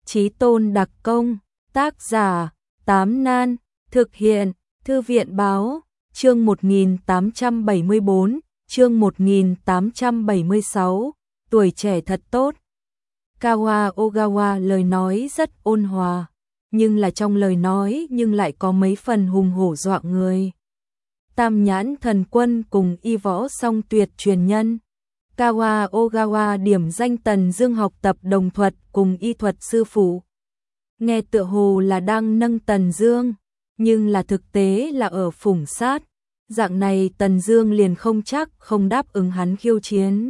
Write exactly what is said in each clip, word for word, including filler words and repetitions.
Chí tôn đặc công, tác giả, Tám Nan, thực hiện, Thư viện báo, chương một nghìn tám trăm bảy mươi bốn, chương một nghìn tám trăm bảy mươi sáu, tuổi trẻ thật tốt. Kawa Ogawa lời nói rất ôn hòa, nhưng là trong lời nói nhưng lại có mấy phần hùng hổ dọa người. Tam nhãn thần quân cùng y võ song tuyệt truyền nhân. Kawa Ogawa điểm danh Tần Dương học tập đồng thuật cùng y thuật sư phụ. Nghe tựa hồ là đang nâng Tần Dương, nhưng là thực tế là ở phủng sát. Dạng này Tần Dương liền không chắc không đáp ứng hắn khiêu chiến.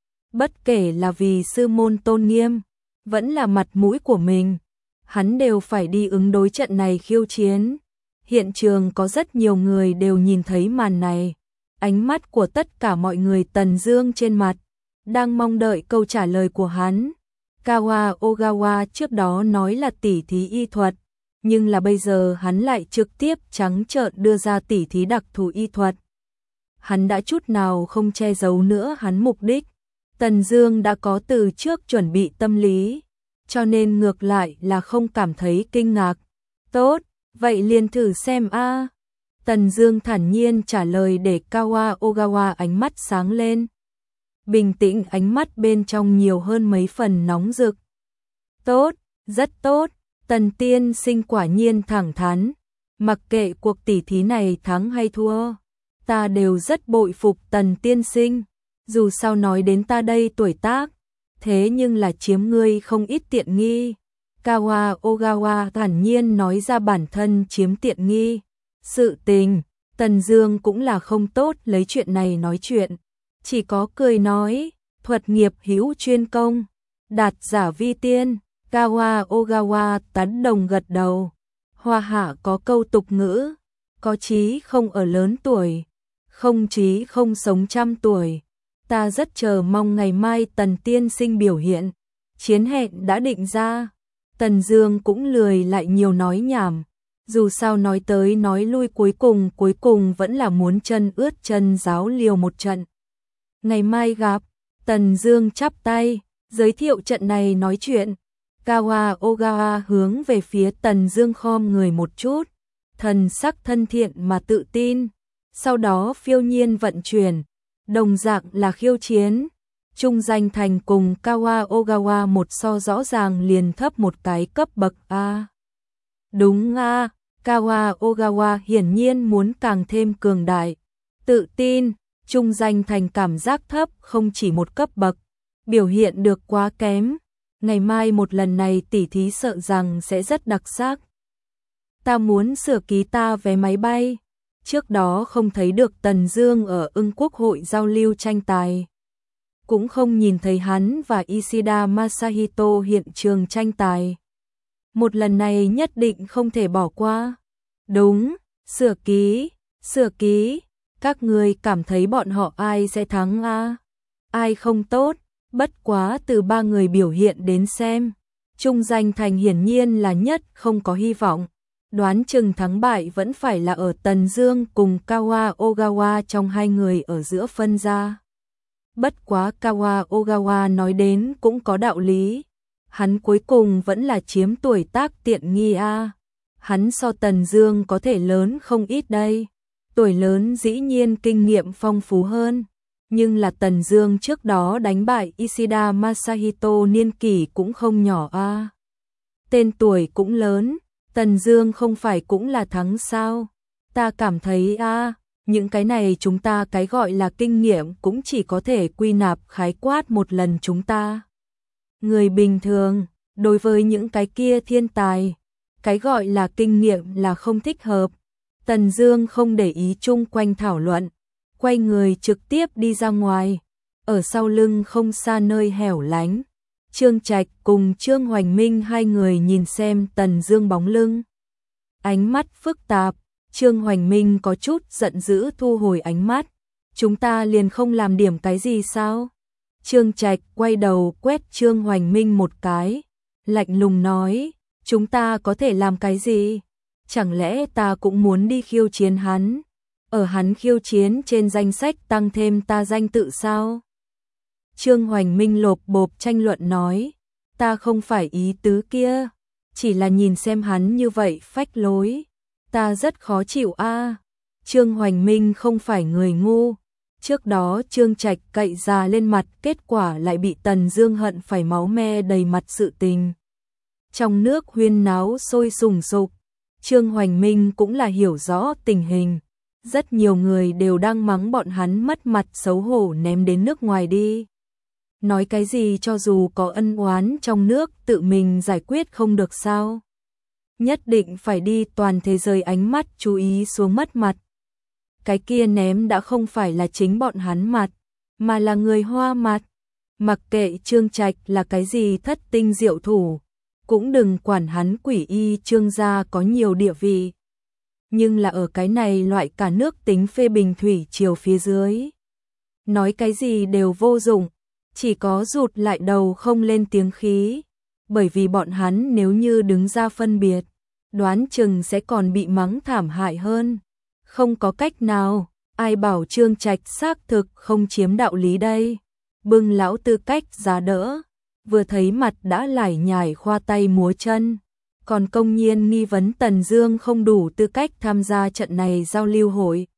Bất kể là vì sư môn tôn nghiêm, vẫn là mặt mũi của mình, hắn đều phải đi ứng đối trận này khiêu chiến. Hiện trường có rất nhiều người đều nhìn thấy màn này. Ánh mắt của tất cả mọi người Tần Dương trên mặt, đang mong đợi câu trả lời của hắn. Kawa Ogawa trước đó nói là tỉ thí y thuật, nhưng là bây giờ hắn lại trực tiếp trắng trợn đưa ra tỉ thí đặc thù y thuật. Hắn đã chút nào không che giấu nữa hắn mục đích. Tần Dương đã có từ trước chuẩn bị tâm lý, cho nên ngược lại là không cảm thấy kinh ngạc. Tốt, vậy liền thử xem a. Tần Dương thản nhiên trả lời để Kawa Ogawa ánh mắt sáng lên. Bình tĩnh ánh mắt bên trong nhiều hơn mấy phần nóng rực. Tốt, rất tốt, Tần tiên sinh quả nhiên thẳng thắn. Mặc kệ cuộc tỉ thí này thắng hay thua, ta đều rất bội phục Tần tiên sinh. Dù sao nói đến ta đây tuổi tác, thế nhưng là chiếm ngươi không ít tiện nghi. Kawa Ogawa thản nhiên nói ra bản thân chiếm tiện nghi. Sự tình, Tần Dương cũng là không tốt lấy chuyện này nói chuyện. Chỉ có cười nói, thuật nghiệp hữu chuyên công, đạt giả vi tiên. Kawa Ogawa tán đồng gật đầu. Hoa hạ có câu tục ngữ, có chí không ở lớn tuổi, không chí không sống trăm tuổi. Ta rất chờ mong ngày mai Tần tiên sinh biểu hiện. Chiến hẹn đã định ra. Tần Dương cũng lười lại nhiều nói nhảm. Dù sao nói tới nói lui cuối cùng cuối cùng vẫn là muốn chân ướt chân giáo liều một trận. Ngày mai gặp. Tần Dương chắp tay, giới thiệu trận này nói chuyện. Kawa Ogawa hướng về phía Tần Dương khom người một chút, thần sắc thân thiện mà tự tin. Sau đó phiêu nhiên vận chuyển, đồng dạng là khiêu chiến. Trung danh thành cùng Kawa Ogawa một so rõ ràng liền thấp một cái cấp bậc a. Đúng a, Kawa Ogawa hiển nhiên muốn càng thêm cường đại, tự tin. Trung danh thành cảm giác thấp không chỉ một cấp bậc, biểu hiện được quá kém. Ngày mai một lần này tỉ thí sợ rằng sẽ rất đặc sắc. Ta muốn sửa ký ta vé máy bay. Trước đó không thấy được Tần Dương ở Ưng Quốc hội giao lưu tranh tài, cũng không nhìn thấy hắn và Ishida Masahito hiện trường tranh tài. Một lần này nhất định không thể bỏ qua. Đúng, sửa ký, sửa ký. Các người cảm thấy bọn họ ai sẽ thắng a? Ai không tốt? Bất quá từ ba người biểu hiện đến xem, Trung danh thành hiển nhiên là nhất không có hy vọng. Đoán chừng thắng bại vẫn phải là ở Tần Dương cùng Kawa Ogawa trong hai người ở giữa phân ra. Bất quá Kawa Ogawa nói đến cũng có đạo lý. Hắn cuối cùng vẫn là chiếm tuổi tác tiện nghi a. Hắn so Tần Dương có thể lớn không ít đây. Tuổi lớn dĩ nhiên kinh nghiệm phong phú hơn. Nhưng là Tần Dương trước đó đánh bại Ishida Masahito niên kỷ cũng không nhỏ a. Tên tuổi cũng lớn, Tần Dương không phải cũng là thắng sao? Ta cảm thấy a, những cái này chúng ta cái gọi là kinh nghiệm cũng chỉ có thể quy nạp khái quát một lần chúng ta. Người bình thường, đối với những cái kia thiên tài, cái gọi là kinh nghiệm là không thích hợp. Tần Dương không để ý chung quanh thảo luận, quay người trực tiếp đi ra ngoài. Ở sau lưng không xa nơi hẻo lánh, Trương Trạch cùng Trương Hoành Minh hai người nhìn xem Tần Dương bóng lưng. Ánh mắt phức tạp, Trương Hoành Minh có chút giận dữ thu hồi ánh mắt. Chúng ta liền không làm điểm cái gì sao? Trương Trạch quay đầu quét Trương Hoành Minh một cái, lạnh lùng nói, chúng ta có thể làm cái gì? Chẳng lẽ ta cũng muốn đi khiêu chiến hắn? Ở hắn khiêu chiến trên danh sách tăng thêm ta danh tự sao? Trương Hoành Minh lộp bộp tranh luận nói. ta không phải ý tứ kia, chỉ là nhìn xem hắn như vậy phách lối, ta rất khó chịu a. Trương Hoành Minh không phải người ngu, trước đó Trương Trạch cậy già lên mặt, kết quả lại bị Tần Dương hận phải máu me đầy mặt sự tình. Trong nước huyên náo sôi sùng sục, Trương Hoành Minh cũng là hiểu rõ tình hình, rất nhiều người đều đang mắng bọn hắn mất mặt xấu hổ ném đến nước ngoài đi. Nói cái gì cho dù có ân oán trong nước tự mình giải quyết không được sao? Nhất định phải đi toàn thế giới ánh mắt chú ý xuống mất mặt. Cái kia ném đã không phải là chính bọn hắn mặt, mà là người Hoa mặt. Mặc kệ Trương Trạch là cái gì thất tinh diệu thủ, cũng đừng quản hắn quỷ y Trương gia có nhiều địa vị. Nhưng là ở cái này loại cả nước tính phê bình thủy triều phía dưới. Nói cái gì đều vô dụng, chỉ có rụt lại đầu không lên tiếng khí. Bởi vì bọn hắn nếu như đứng ra phân biệt, đoán chừng sẽ còn bị mắng thảm hại hơn. Không có cách nào, ai bảo Trương Trạch xác thực không chiếm đạo lý đây. Bưng lão tư cách giá đỡ, vừa thấy mặt đã lải nhải khoa tay múa chân, còn công nhiên nghi vấn Tần Dương không đủ tư cách tham gia trận này giao lưu hội.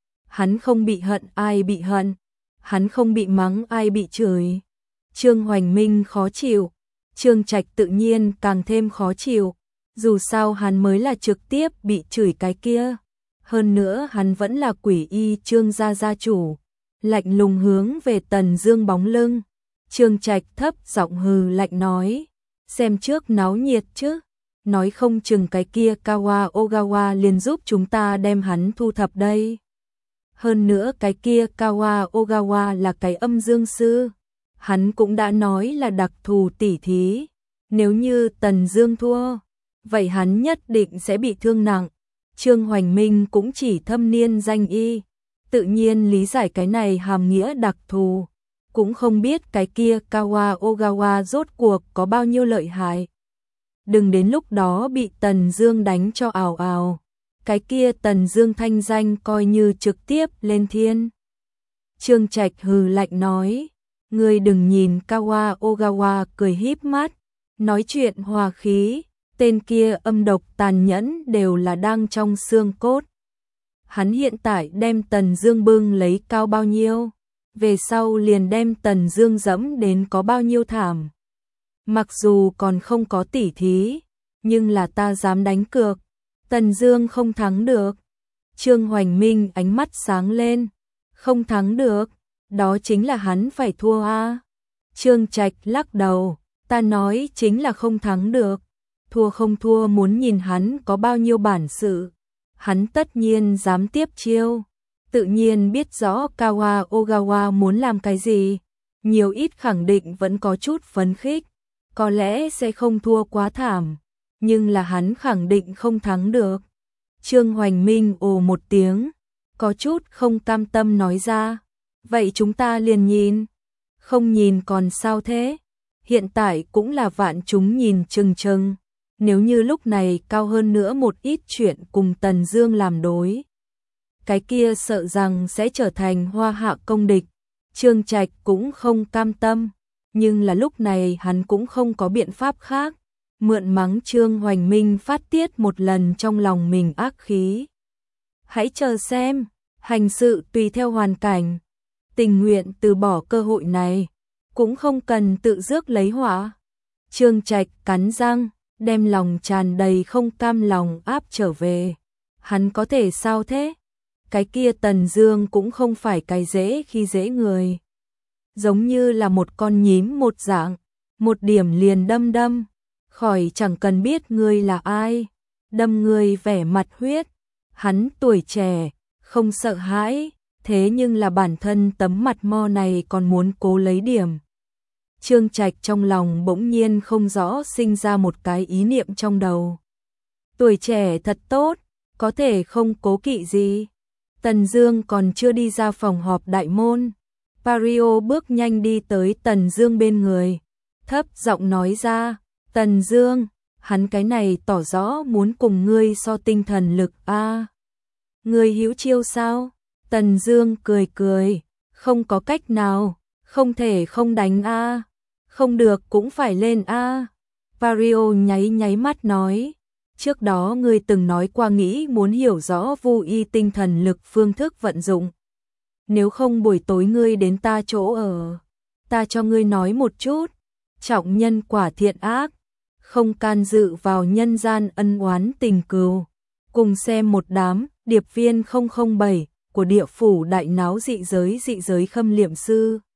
Hắn không bị hận ai bị hận, hắn không bị mắng ai bị chửi. Trương Hoành Minh khó chịu, Trương Trạch tự nhiên càng thêm khó chịu, dù sao hắn mới là trực tiếp bị chửi cái kia. Hơn nữa hắn vẫn là quỷ y Trương gia gia chủ, lạnh lùng hướng về Tần Dương bóng lưng. Trương Trạch thấp giọng hừ lạnh nói, xem trước náo nhiệt chứ, nói không chừng cái kia Kawa Ogawa liền giúp chúng ta đem hắn thu thập đây. Hơn nữa cái kia Kawa Ogawa là cái âm dương sư, hắn cũng đã nói là đặc thù tỉ thí, nếu như Tần Dương thua, vậy hắn nhất định sẽ bị thương nặng. Trương Hoành Minh cũng chỉ thâm niên danh y, tự nhiên lý giải cái này hàm nghĩa đặc thù, cũng không biết cái kia Kawa Ogawa rốt cuộc có bao nhiêu lợi hại. Đừng đến lúc đó bị Tần Dương đánh cho ào ào, cái kia Tần Dương thanh danh coi như trực tiếp lên thiên. Trương Trạch hừ lạnh nói, ngươi đừng nhìn Kawa Ogawa cười híp mắt, nói chuyện hòa khí, tên kia âm độc tàn nhẫn đều là đang trong xương cốt. Hắn hiện tại đem Tần Dương bưng lấy cao bao nhiêu, về sau liền đem Tần Dương dẫm đến có bao nhiêu thảm. Mặc dù còn không có tỉ thí, nhưng là ta dám đánh cược, Tần Dương không thắng được. Trương Hoành Minh ánh mắt sáng lên, không thắng được, đó chính là hắn phải thua a. Trương Trạch lắc đầu, ta nói chính là không thắng được, thua không thua muốn nhìn hắn có bao nhiêu bản sự. Hắn tất nhiên dám tiếp chiêu, tự nhiên biết rõ Kawa Ogawa muốn làm cái gì, nhiều ít khẳng định vẫn có chút phấn khích, có lẽ sẽ không thua quá thảm, nhưng là hắn khẳng định không thắng được. Trương Hoành Minh ồ một tiếng, có chút không cam tâm nói ra, vậy chúng ta liền nhìn, không nhìn còn sao thế, hiện tại cũng là vạn chúng nhìn chừng chừng. Nếu như lúc này cao hơn nữa một ít chuyện cùng Tần Dương làm đối, cái kia sợ rằng sẽ trở thành hoa hạ công địch. Trương Trạch cũng không cam tâm, nhưng là lúc này hắn cũng không có biện pháp khác, mượn mắng Trương Hoành Minh phát tiết một lần trong lòng mình ác khí. Hãy chờ xem, hành sự tùy theo hoàn cảnh, tình nguyện từ bỏ cơ hội này, cũng không cần tự rước lấy họa. Trương Trạch cắn răng, đem lòng tràn đầy không cam lòng áp trở về. Hắn có thể sao thế? Cái kia Tần Dương cũng không phải cái dễ khi dễ người. Giống như là một con nhím một dạng, một điểm liền đâm đâm, khỏi chẳng cần biết ngươi là ai, đâm ngươi vẻ mặt huyết. Hắn tuổi trẻ, không sợ hãi, thế nhưng là bản thân tấm mặt mo này còn muốn cố lấy điểm. Trương Trạch trong lòng bỗng nhiên không rõ sinh ra một cái ý niệm trong đầu. Tuổi trẻ thật tốt, có thể không cố kỵ gì. Tần Dương còn chưa đi ra phòng họp đại môn, Pario bước nhanh đi tới Tần Dương bên người, thấp giọng nói ra, Tần Dương, hắn cái này tỏ rõ muốn cùng ngươi so tinh thần lực a. À, ngươi hữu chiêu sao? Tần Dương cười cười, không có cách nào, không thể không đánh a. À. Không được cũng phải lên a. Vario nháy nháy mắt nói, trước đó ngươi từng nói qua nghĩ muốn hiểu rõ vô y tinh thần lực phương thức vận dụng. Nếu không buổi tối ngươi đến ta chỗ ở, ta cho ngươi nói một chút, trọng nhân quả thiện ác, không can dự vào nhân gian ân oán tình cừu. Cùng xem một đám điệp viên không không bảy của địa phủ đại náo dị giới dị giới khâm liệm sư.